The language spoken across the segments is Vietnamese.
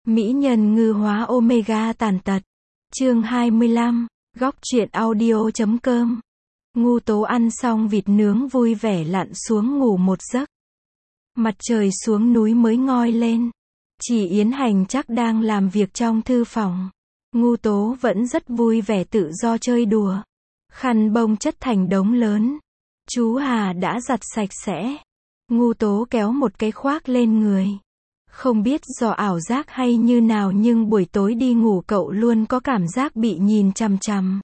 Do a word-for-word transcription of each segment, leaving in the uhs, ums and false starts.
Mỹ nhân ngư hóa Omega tàn tật. Chương hai mươi lăm, góc truyện audio chấm com. Ngu Tố ăn xong vịt nướng vui vẻ lặn xuống ngủ một giấc. Mặt trời xuống núi mới ngoi lên. Chị Yến Hành chắc đang làm việc trong thư phòng. Ngu Tố vẫn rất vui vẻ tự do chơi đùa. Khăn bông chất thành đống lớn. Chú Hà đã giặt sạch sẽ. Ngu Tố kéo một cái khoác lên người. Không biết do ảo giác hay như nào nhưng buổi tối đi ngủ cậu luôn có cảm giác bị nhìn chằm chằm.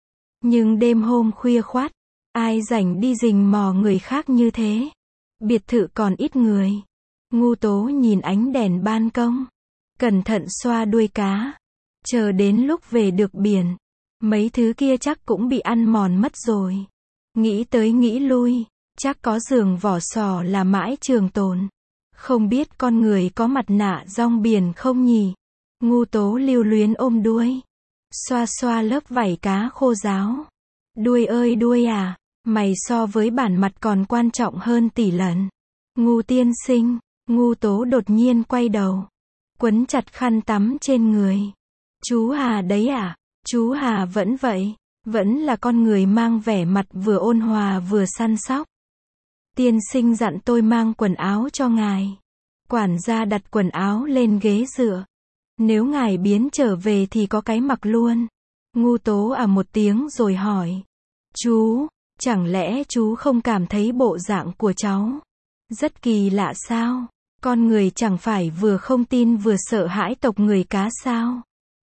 Nhưng đêm hôm khuya khoắt, ai rảnh đi rình mò người khác như thế. Biệt thự còn ít người. Ngu Tố nhìn ánh đèn ban công. Cẩn thận xoa đuôi cá. Chờ đến lúc về được biển. Mấy thứ kia chắc cũng bị ăn mòn mất rồi. Nghĩ tới nghĩ lui. Chắc có giường vỏ sò là mãi trường tồn. Không biết con người có mặt nạ rong biển không nhỉ? Ngu Tố lưu luyến ôm đuôi. Xoa xoa lớp vảy cá khô ráo. Đuôi ơi đuôi à, mày so với bản mặt còn quan trọng hơn tỷ lần. Ngu tiên sinh, Ngu Tố đột nhiên quay đầu. Quấn chặt khăn tắm trên người. Chú Hà đấy à? Chú Hà vẫn vậy. Vẫn là con người mang vẻ mặt vừa ôn hòa vừa săn sóc. Tiên sinh dặn tôi mang quần áo cho ngài. Quản gia đặt quần áo lên ghế dựa. Nếu ngài biến trở về thì có cái mặc luôn. Ngu Tố à một tiếng rồi hỏi. Chú, chẳng lẽ chú không cảm thấy bộ dạng của cháu rất kỳ lạ sao? Con người chẳng phải vừa không tin vừa sợ hãi tộc người cá sao?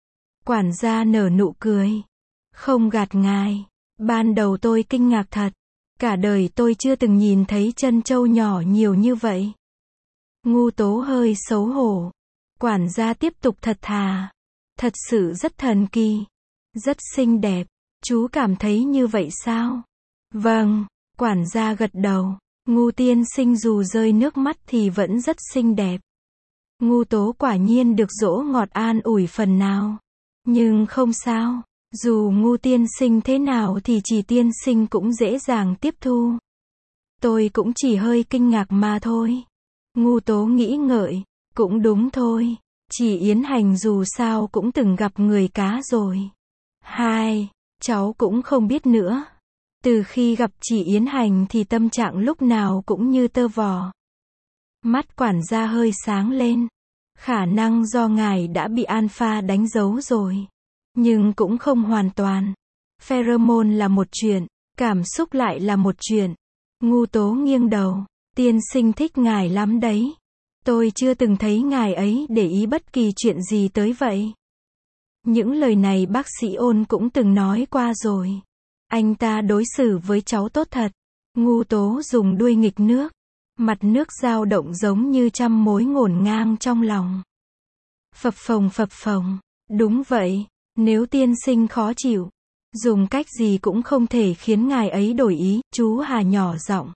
Quản gia nở nụ cười. Không gạt ngài. Ban đầu tôi kinh ngạc thật. Cả đời tôi chưa từng nhìn thấy chân trâu nhỏ nhiều như vậy. Ngu Tố hơi xấu hổ. Quản gia tiếp tục thật thà. Thật sự rất thần kỳ. Rất xinh đẹp. Chú cảm thấy như vậy sao? Vâng. Quản gia gật đầu. Ngu tiên sinh dù rơi nước mắt thì vẫn rất xinh đẹp. Ngu Tố quả nhiên được dỗ ngọt an ủi phần nào. Nhưng không sao. Dù Ngu tiên sinh thế nào thì chỉ tiên sinh cũng dễ dàng tiếp thu. Tôi cũng chỉ hơi kinh ngạc mà thôi. Ngu Tố nghĩ ngợi. Cũng đúng thôi. Chị Yến Hành dù sao cũng từng gặp người cá rồi. Hai, cháu cũng không biết nữa. Từ khi gặp chị Yến Hành thì tâm trạng lúc nào cũng như tơ vò. Mắt quản gia hơi sáng lên. Khả năng do ngài đã bị alpha đánh dấu rồi. Nhưng cũng không hoàn toàn. Pheromone là một chuyện, cảm xúc lại là một chuyện. Ngu Tố nghiêng đầu. Tiên sinh thích ngài lắm đấy. Tôi chưa từng thấy ngài ấy để ý bất kỳ chuyện gì tới vậy. Những lời này bác sĩ Ôn cũng từng nói qua rồi. Anh ta đối xử với cháu tốt thật. Ngu Tố dùng đuôi nghịch nước. Mặt nước dao động giống như trăm mối ngổn ngang trong lòng. Phập phồng phập phồng. Đúng vậy. Nếu tiên sinh khó chịu, dùng cách gì cũng không thể khiến ngài ấy đổi ý, chú Hà nhỏ giọng.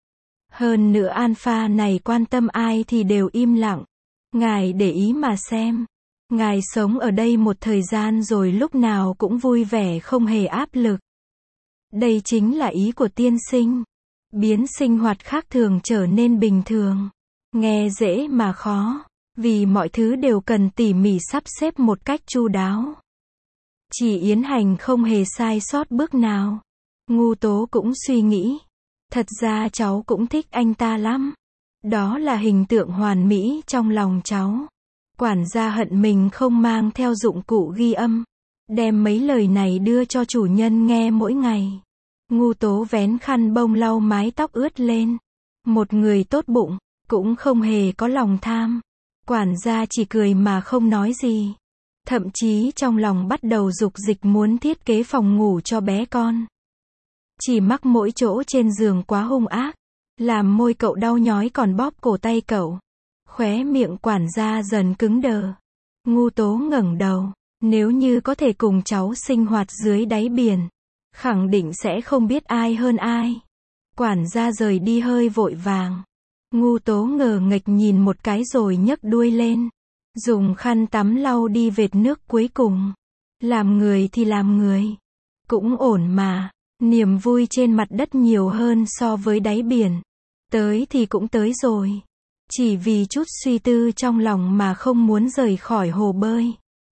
Hơn nữa alpha này quan tâm ai thì đều im lặng. Ngài để ý mà xem. Ngài sống ở đây một thời gian rồi lúc nào cũng vui vẻ không hề áp lực. Đây chính là ý của tiên sinh. Biến sinh hoạt khác thường trở nên bình thường. Nghe dễ mà khó. Vì mọi thứ đều cần tỉ mỉ sắp xếp một cách chu đáo. Chị Yến Hành không hề sai sót bước nào. Ngu Tố cũng suy nghĩ. Thật ra cháu cũng thích anh ta lắm. Đó là hình tượng hoàn mỹ trong lòng cháu. Quản gia hận mình không mang theo dụng cụ ghi âm. Đem mấy lời này đưa cho chủ nhân nghe mỗi ngày. Ngu Tố vén khăn bông lau mái tóc ướt lên. Một người tốt bụng, cũng không hề có lòng tham. Quản gia chỉ cười mà không nói gì. Thậm chí trong lòng bắt đầu dục dịch muốn thiết kế phòng ngủ cho bé con. Chỉ mắc mỗi chỗ trên giường quá hung ác. Làm môi cậu đau nhói còn bóp cổ tay cậu. Khóe miệng quản gia dần cứng đờ. Ngu Tố ngẩng đầu. Nếu như có thể cùng cháu sinh hoạt dưới đáy biển, khẳng định sẽ không biết ai hơn ai. Quản gia rời đi hơi vội vàng. Ngu Tố ngờ nghệch nhìn một cái rồi nhấc đuôi lên. Dùng khăn tắm lau đi vệt nước cuối cùng. Làm người thì làm người. Cũng ổn mà. Niềm vui trên mặt đất nhiều hơn so với đáy biển. Tới thì cũng tới rồi. chỉ vì chút suy tư trong lòng mà không muốn rời khỏi hồ bơi.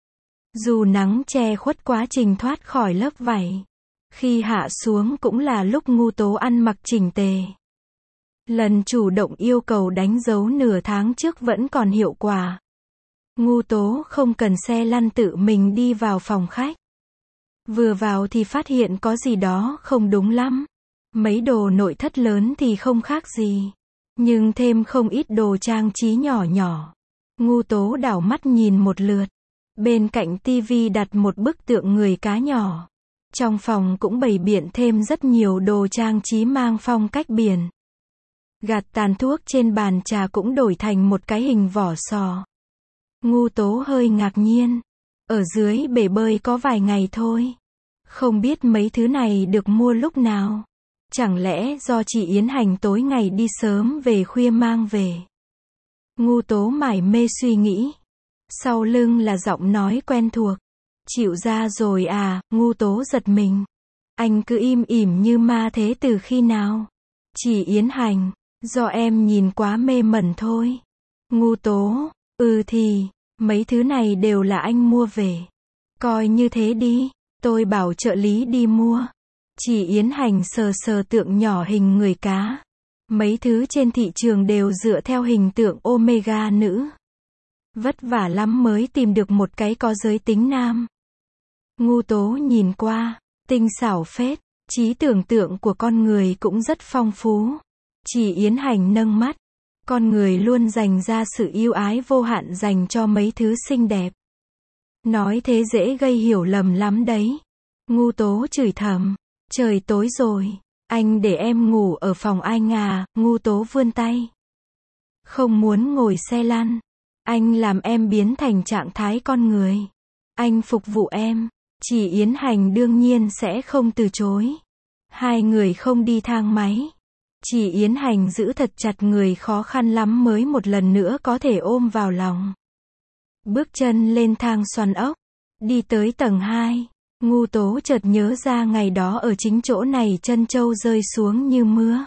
Dù nắng che khuất quá trình thoát khỏi lớp vảy, khi hạ xuống cũng là lúc Ngu Tố ăn mặc chỉnh tề. Lần chủ động yêu cầu đánh dấu nửa tháng trước vẫn còn hiệu quả. Ngu Tố không cần xe lăn tự mình đi vào phòng khách. Vừa vào thì phát hiện có gì đó không đúng lắm. Mấy đồ nội thất lớn thì không khác gì, nhưng thêm không ít đồ trang trí nhỏ nhỏ. Ngu Tố đảo mắt nhìn một lượt. Bên cạnh tivi đặt một bức tượng người cá nhỏ. Trong phòng cũng bày biện thêm rất nhiều đồ trang trí mang phong cách biển. Gạt tàn thuốc trên bàn trà cũng đổi thành một cái hình vỏ sò. Ngu Tố hơi ngạc nhiên. Ở dưới bể bơi có vài ngày thôi. Không biết mấy thứ này được mua lúc nào. Chẳng lẽ do chị Yến Hành tối ngày đi sớm về khuya mang về. Ngu Tố mải mê suy nghĩ. Sau lưng là giọng nói quen thuộc. Chịu ra rồi à, Ngu Tố giật mình. Anh cứ im ỉm như ma thế từ khi nào? Chị Yến Hành, do em nhìn quá mê mẩn thôi. Ngu Tố, ừ thì, mấy thứ này đều là anh mua về. Coi như thế đi, tôi bảo trợ lý đi mua. Chị Yến Hành sờ sờ tượng nhỏ hình người cá. Mấy thứ trên thị trường đều dựa theo hình tượng Omega nữ. Vất vả lắm mới tìm được một cái có giới tính nam. Ngu Tố nhìn qua, tinh xảo phết, trí tưởng tượng của con người cũng rất phong phú. Chị Yến Hành nâng mắt, con người luôn dành ra sự yêu ái vô hạn dành cho mấy thứ xinh đẹp. Nói thế dễ gây hiểu lầm lắm đấy. Ngu Tố chửi thầm, trời tối rồi, anh để em ngủ ở phòng anh à? Ngu Tố vươn tay. Không muốn ngồi xe lăn, anh làm em biến thành trạng thái con người. Anh phục vụ em. Chị Yến Hành đương nhiên sẽ không từ chối. Hai người không đi thang máy. Chị Yến Hành giữ thật chặt người khó khăn lắm mới một lần nữa có thể ôm vào lòng. Bước chân lên thang xoắn ốc. Đi tới tầng hai. Ngu Tố chợt nhớ ra ngày đó ở chính chỗ này trân châu rơi xuống như mưa.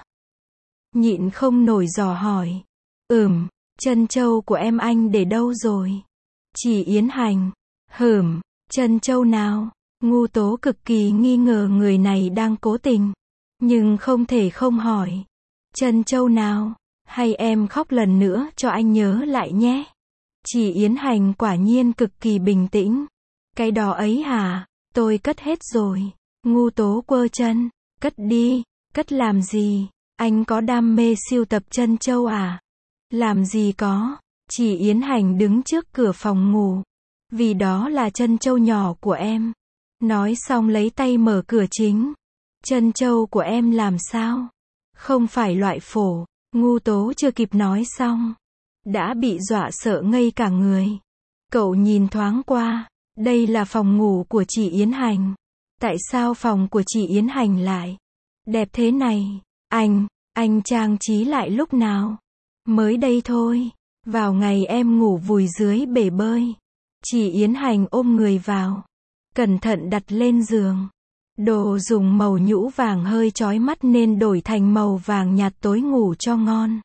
Nhịn không nổi dò hỏi. Ừm, trân châu của em anh để đâu rồi? Chị Yến Hành. Hửm, trân châu nào? Ngu Tố cực kỳ nghi ngờ người này đang cố tình. Nhưng không thể không hỏi. Trân châu nào? Hay em khóc lần nữa cho anh nhớ lại nhé. Chị Yến Hành quả nhiên cực kỳ bình tĩnh. Cái đó ấy hả? Tôi cất hết rồi. Ngu Tố quơ chân. Cất đi. Cất làm gì? Anh có đam mê sưu tập trân châu à? Làm gì có. Chị Yến Hành đứng trước cửa phòng ngủ. Vì đó là trân châu nhỏ của em. Nói xong lấy tay mở cửa chính. Trân châu của em làm sao? Không phải loại phổ. Ngu Tố chưa kịp nói xong. Đã bị dọa sợ ngây cả người. Cậu nhìn thoáng qua. Đây là phòng ngủ của chị Yến Hành. Tại sao phòng của chị Yến Hành lại đẹp thế này? Anh, anh trang trí lại lúc nào? Mới đây thôi. Vào ngày em ngủ vùi dưới bể bơi. Chị Yến Hành ôm người vào. Cẩn thận đặt lên giường. Đồ dùng màu nhũ vàng hơi chói mắt nên đổi thành màu vàng nhạt tối ngủ cho ngon.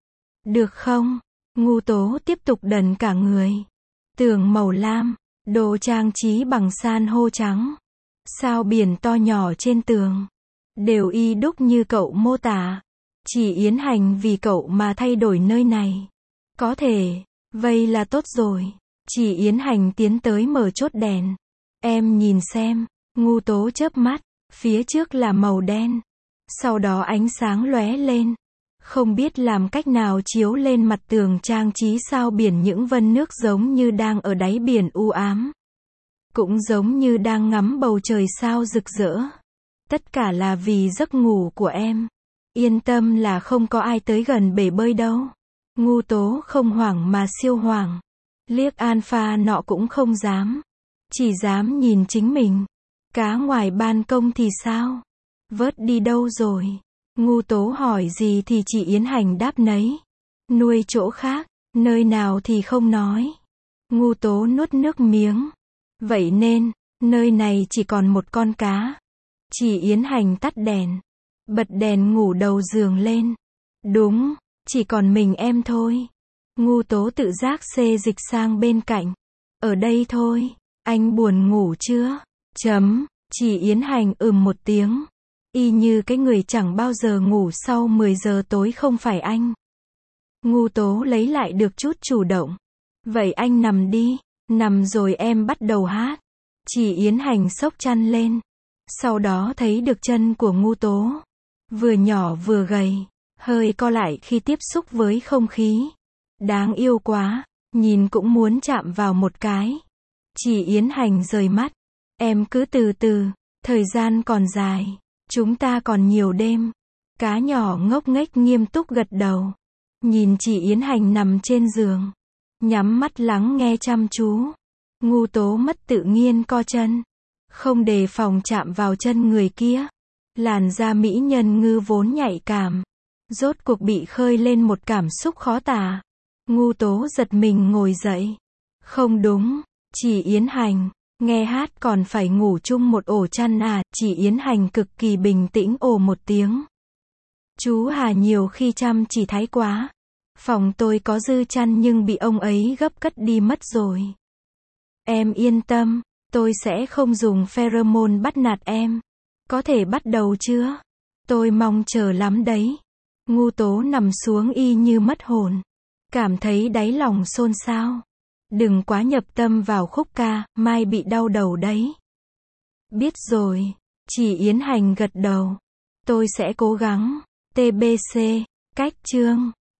Được không? Ngu Tố tiếp tục đần cả người. Tường màu lam. Đồ trang trí bằng san hô trắng. Sao biển to nhỏ trên tường. Đều y đúc như cậu mô tả. Chị Yến Hành vì cậu mà thay đổi nơi này. Có thể. Vậy là tốt rồi. Chị Yến Hành tiến tới mở chốt đèn. Em nhìn xem. Ngu Tố chớp mắt. Phía trước là màu đen. Sau đó ánh sáng lóe lên. Không biết làm cách nào chiếu lên mặt tường trang trí sao biển những vân nước giống như đang ở đáy biển u ám. Cũng giống như đang ngắm bầu trời sao rực rỡ. Tất cả là vì giấc ngủ của em. Yên tâm là không có ai tới gần bể bơi đâu. Ngu Tố không hoảng mà siêu hoảng. Liếc alpha nọ cũng không dám. Chỉ dám nhìn chính mình. Cá ngoài ban công thì sao? Vớt đi đâu rồi? Ngu Tố hỏi gì thì chị Yến Hành đáp nấy. Nuôi chỗ khác, nơi nào thì không nói. Ngu Tố nuốt nước miếng. Vậy nên, nơi này chỉ còn một con cá. Chị Yến Hành tắt đèn. Bật đèn ngủ đầu giường lên. Đúng, Chỉ còn mình em thôi. Ngu Tố tự giác xê dịch sang bên cạnh. Ở đây thôi. Anh buồn ngủ chưa? Chấm. Chị Yến Hành ừm một tiếng. Y như cái người chẳng bao giờ ngủ sau mười giờ tối không phải anh. Ngu Tố lấy lại được chút chủ động. Vậy anh nằm đi. Nằm rồi em bắt đầu hát. Chị Yến Hành xốc chăn lên. Sau đó thấy được chân của Ngu Tố. Vừa nhỏ vừa gầy. Hơi co lại khi tiếp xúc với không khí. Đáng yêu quá. Nhìn cũng muốn chạm vào một cái. Chị Yến Hành rời mắt. Em cứ từ từ. Thời gian còn dài. Chúng ta còn nhiều đêm. Cá nhỏ ngốc nghếch nghiêm túc gật đầu. Nhìn chị Yến Hành nằm trên giường. Nhắm mắt lắng nghe chăm chú. Ngu Tố mất tự nhiên co chân. Không đề phòng chạm vào chân người kia. Làn da mỹ nhân ngư vốn nhạy cảm. Rốt cuộc bị khơi lên một cảm xúc khó tả. Ngu Tố giật mình ngồi dậy. Không đúng. Chị Yến Hành. Nghe hát còn phải ngủ chung một ổ chăn à? Chị Yến Hành cực kỳ bình tĩnh ồ một tiếng. Chú Hà nhiều khi chăm chỉ thái quá. Phòng tôi có dư chăn nhưng bị ông ấy gấp cất đi mất rồi. Em yên tâm, tôi sẽ không dùng pheromone bắt nạt em. Có thể bắt đầu chưa? Tôi mong chờ lắm đấy. Ngu Tố nằm xuống y như mất hồn. Cảm thấy đáy lòng xôn xao. Đừng quá nhập tâm vào khúc ca, mai bị đau đầu đấy. Biết rồi. Chị Yến Hành gật đầu. Tôi sẽ cố gắng. tê bê xê, cách chương.